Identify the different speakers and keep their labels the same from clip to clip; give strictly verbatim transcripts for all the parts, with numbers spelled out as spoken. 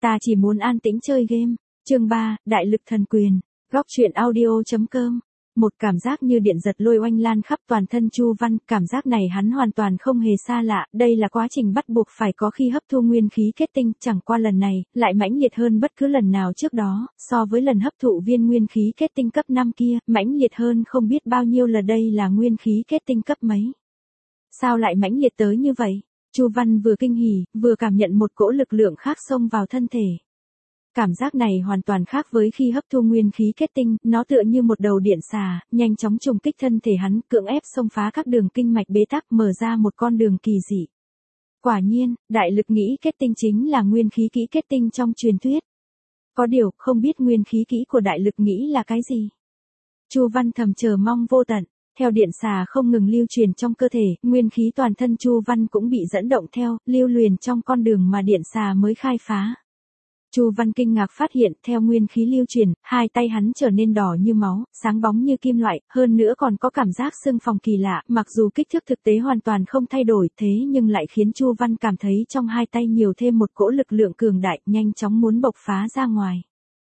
Speaker 1: Ta chỉ muốn an tĩnh chơi game. Chương ba, Đại lực thần quyền. Góc truyện audio.com. Một cảm giác như điện giật lôi oanh lan khắp toàn thân Chu Văn, cảm giác này hắn hoàn toàn không hề xa lạ, đây là quá trình bắt buộc phải có khi hấp thu nguyên khí kết tinh, chẳng qua lần này, lại mãnh liệt hơn bất cứ lần nào trước đó, so với lần hấp thụ viên nguyên khí kết tinh cấp năm kia, mãnh liệt hơn không biết bao nhiêu lần. Đây là nguyên khí kết tinh cấp mấy. Sao lại mãnh liệt tới như vậy? Chu Văn vừa kinh hỉ, vừa cảm nhận một cỗ lực lượng khác xông vào thân thể. Cảm giác này hoàn toàn khác với khi hấp thu nguyên khí kết tinh, nó tựa như một đầu điện xà, nhanh chóng trùng kích thân thể hắn, cưỡng ép xông phá các đường kinh mạch bế tắc, mở ra một con đường kỳ dị. Quả nhiên, đại lực nghĩ kết tinh chính là nguyên khí kỹ kết tinh trong truyền thuyết. Có điều, không biết nguyên khí kỹ của đại lực nghĩ là cái gì. Chu Văn thầm chờ mong vô tận. Theo điện xà không ngừng lưu truyền trong cơ thể, nguyên khí toàn thân Chu Văn cũng bị dẫn động theo, lưu luyện trong con đường mà điện xà mới khai phá. Chu Văn kinh ngạc phát hiện, theo nguyên khí lưu truyền, hai tay hắn trở nên đỏ như máu, sáng bóng như kim loại, hơn nữa còn có cảm giác sưng phồng kỳ lạ, mặc dù kích thước thực tế hoàn toàn không thay đổi, thế nhưng lại khiến Chu Văn cảm thấy trong hai tay nhiều thêm một cỗ lực lượng cường đại, nhanh chóng muốn bộc phá ra ngoài.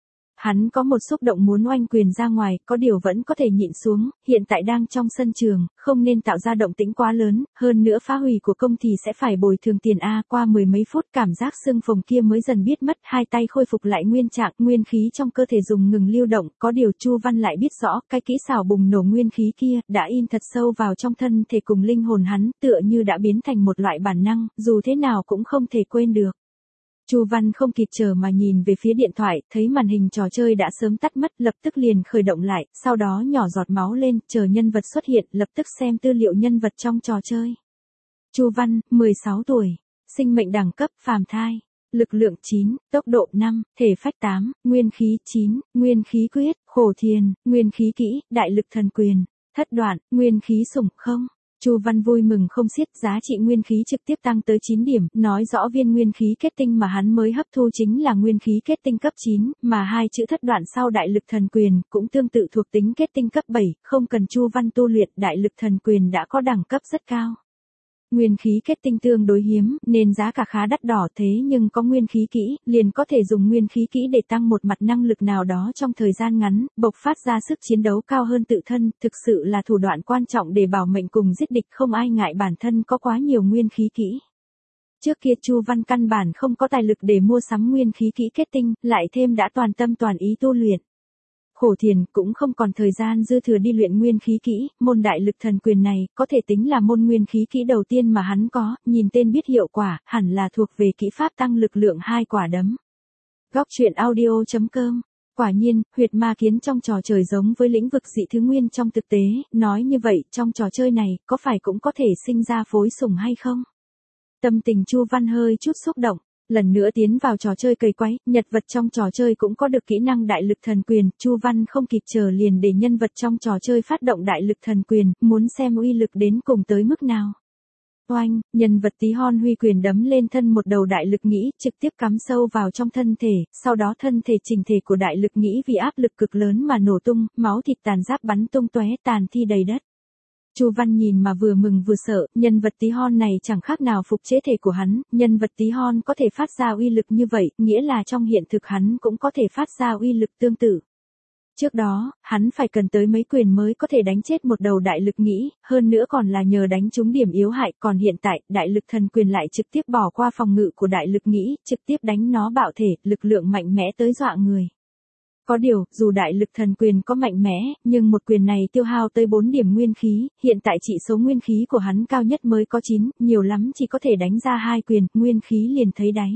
Speaker 1: Hắn có một xúc động muốn oanh quyền ra ngoài, có điều vẫn có thể nhịn xuống, hiện tại đang trong sân trường, không nên tạo ra động tĩnh quá lớn, hơn nữa phá hủy của công thì sẽ phải bồi thường tiền A. Qua mười mấy phút cảm giác sưng phồng kia mới dần biết mất, hai tay khôi phục lại nguyên trạng, nguyên khí trong cơ thể dùng ngừng lưu động, có điều Chu Văn lại biết rõ, cái kỹ xảo bùng nổ nguyên khí kia, đã in thật sâu vào trong thân thể cùng linh hồn hắn, tựa như đã biến thành một loại bản năng, dù thế nào cũng không thể quên được. Chu Văn không kịp chờ mà nhìn về phía điện thoại, thấy màn hình trò chơi đã sớm tắt mất, lập tức liền khởi động lại, sau đó nhỏ giọt máu lên, chờ nhân vật xuất hiện, lập tức xem tư liệu nhân vật trong trò chơi. Chu Văn, mười sáu tuổi, sinh mệnh đẳng cấp phàm thai, lực lượng chín, tốc độ năm, thể phách tám, nguyên khí chín, nguyên khí quyết, khổ thiền, nguyên khí kỹ, đại lực thần quyền, thất đoạn, nguyên khí sủng không. Chu Văn vui mừng không xiết, giá trị nguyên khí trực tiếp tăng tới chín điểm, nói rõ viên nguyên khí kết tinh mà hắn mới hấp thu chính là nguyên khí kết tinh cấp chín, mà hai chữ thất đoạn sau đại lực thần quyền cũng tương tự thuộc tính kết tinh cấp bảy, không cần Chu Văn tu luyện, đại lực thần quyền đã có đẳng cấp rất cao. Nguyên khí kết tinh tương đối hiếm, nên giá cả khá đắt đỏ, thế nhưng có nguyên khí kỹ, liền có thể dùng nguyên khí kỹ để tăng một mặt năng lực nào đó trong thời gian ngắn, bộc phát ra sức chiến đấu cao hơn tự thân, thực sự là thủ đoạn quan trọng để bảo mệnh cùng giết địch, không ai ngại bản thân có quá nhiều nguyên khí kỹ. Trước kia Chu Văn căn bản không có tài lực để mua sắm nguyên khí kỹ kết tinh, lại thêm đã toàn tâm toàn ý tu luyện. Khổ thiền cũng không còn thời gian dư thừa đi luyện nguyên khí kỹ, môn đại lực thần quyền này có thể tính là môn nguyên khí kỹ đầu tiên mà hắn có, nhìn tên biết hiệu quả, hẳn là thuộc về kỹ pháp tăng lực lượng hai quả đấm. Góc truyện audio.com. Quả nhiên, huyệt ma kiến trong trò chơi giống với lĩnh vực dị thứ nguyên trong thực tế, nói như vậy, trong trò chơi này, có phải cũng có thể sinh ra phối sủng hay không? Tâm tình Chu Văn hơi chút xúc động. Lần nữa tiến vào trò chơi cày quái, nhân vật trong trò chơi cũng có được kỹ năng đại lực thần quyền, Chu Văn không kịp chờ liền để nhân vật trong trò chơi phát động đại lực thần quyền, muốn xem uy lực đến cùng tới mức nào. Oanh, nhân vật tí hon huy quyền đấm lên thân một đầu đại lực nghĩ, trực tiếp cắm sâu vào trong thân thể, sau đó thân thể chỉnh thể của đại lực nghĩ vì áp lực cực lớn mà nổ tung, máu thịt tàn giáp bắn tung tóe, tàn thi đầy đất. Chu Văn nhìn mà vừa mừng vừa sợ, nhân vật tí hon này chẳng khác nào phục chế thể của hắn, nhân vật tí hon có thể phát ra uy lực như vậy, nghĩa là trong hiện thực hắn cũng có thể phát ra uy lực tương tự. Trước đó, hắn phải cần tới mấy quyền mới có thể đánh chết một đầu đại lực nghĩ, hơn nữa còn là nhờ đánh trúng điểm yếu hại, còn hiện tại, đại lực thần quyền lại trực tiếp bỏ qua phòng ngự của đại lực nghĩ, trực tiếp đánh nó bạo thể, lực lượng mạnh mẽ tới dọa người. Có điều, dù đại lực thần quyền có mạnh mẽ, nhưng một quyền này tiêu hao tới bốn điểm nguyên khí, hiện tại chỉ số nguyên khí của hắn cao nhất mới có chín, nhiều lắm chỉ có thể đánh ra hai quyền, nguyên khí liền thấy đáy.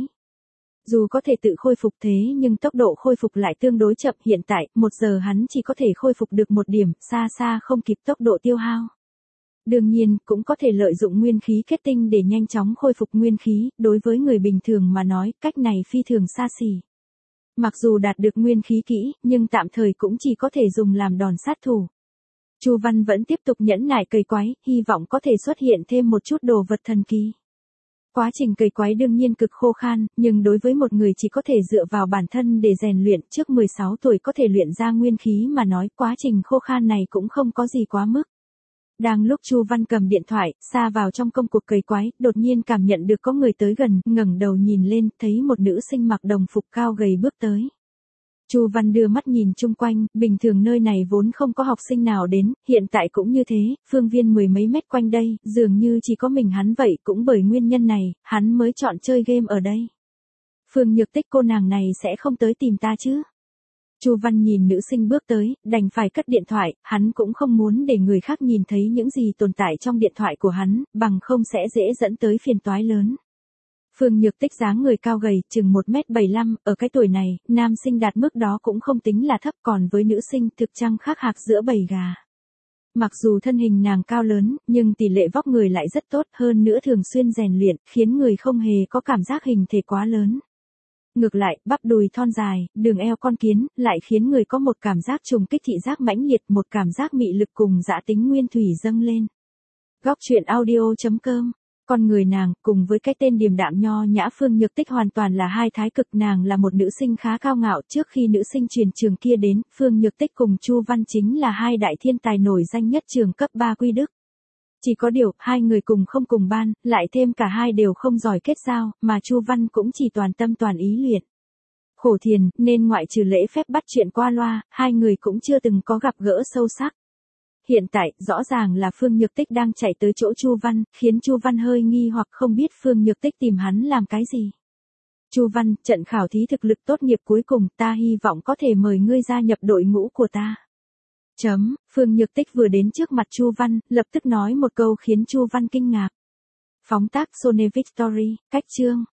Speaker 1: Dù có thể tự khôi phục thế nhưng tốc độ khôi phục lại tương đối chậm, hiện tại, một giờ hắn chỉ có thể khôi phục được một điểm, xa xa không kịp tốc độ tiêu hao. Đương nhiên, cũng có thể lợi dụng nguyên khí kết tinh để nhanh chóng khôi phục nguyên khí, đối với người bình thường mà nói, cách này phi thường xa xỉ. Mặc dù đạt được nguyên khí kỹ, nhưng tạm thời cũng chỉ có thể dùng làm đòn sát thủ. Chu Văn vẫn tiếp tục nhẫn nại cày quái, hy vọng có thể xuất hiện thêm một chút đồ vật thần kỳ. Quá trình cày quái đương nhiên cực khô khan, nhưng đối với một người chỉ có thể dựa vào bản thân để rèn luyện, trước mười sáu tuổi có thể luyện ra nguyên khí mà nói, quá trình khô khan này cũng không có gì quá mức. Đang lúc Chu Văn cầm điện thoại, xa vào trong công cuộc cày quái, đột nhiên cảm nhận được có người tới gần, ngẩng đầu nhìn lên, thấy một nữ sinh mặc đồng phục cao gầy bước tới. Chu Văn đưa mắt nhìn chung quanh, bình thường nơi này vốn không có học sinh nào đến, hiện tại cũng như thế, phương viên mười mấy mét quanh đây, dường như chỉ có mình hắn vậy, cũng bởi nguyên nhân này, hắn mới chọn chơi game ở đây. Phương Nhược Tích cô nàng này sẽ không tới tìm ta chứ? Chu Văn nhìn nữ sinh bước tới, đành phải cất điện thoại, hắn cũng không muốn để người khác nhìn thấy những gì tồn tại trong điện thoại của hắn, bằng không sẽ dễ dẫn tới phiền toái lớn. Phương Nhược Tích dáng người cao gầy, chừng một mét bảy mươi lăm, ở cái tuổi này, nam sinh đạt mức đó cũng không tính là thấp, còn với nữ sinh thực chăng khác hạc giữa bầy gà. Mặc dù thân hình nàng cao lớn, nhưng tỷ lệ vóc người lại rất tốt, hơn nữa thường xuyên rèn luyện, khiến người không hề có cảm giác hình thể quá lớn. Ngược lại, bắp đùi thon dài, đường eo con kiến, lại khiến người có một cảm giác trùng kích thị giác mãnh liệt, một cảm giác mị lực cùng dã tính nguyên thủy dâng lên. Góc truyện audio chấm com. Con người nàng, cùng với cái tên điềm đạm nho nhã Phương Nhược Tích hoàn toàn là hai thái cực. Nàng là một nữ sinh khá cao ngạo, trước khi nữ sinh truyền trường kia đến, Phương Nhược Tích cùng Chu Văn chính là hai đại thiên tài nổi danh nhất trường cấp ba Quy Đức. Chỉ có điều, hai người cùng không cùng ban, lại thêm cả hai đều không giỏi kết giao, mà Chu Văn cũng chỉ toàn tâm toàn ý luyện khổ thiền, nên ngoại trừ lễ phép bắt chuyện qua loa, hai người cũng chưa từng có gặp gỡ sâu sắc. Hiện tại, rõ ràng là Phương Nhược Tích đang chạy tới chỗ Chu Văn, khiến Chu Văn hơi nghi hoặc không biết Phương Nhược Tích tìm hắn làm cái gì. Chu Văn, trận khảo thí thực lực tốt nghiệp cuối cùng, ta hy vọng có thể mời ngươi gia nhập đội ngũ của ta. Chấm, Phương Nhược Tích vừa đến trước mặt Chu Văn, lập tức nói một câu khiến Chu Văn kinh ngạc. Phóng tác Sony Victory, cách chương.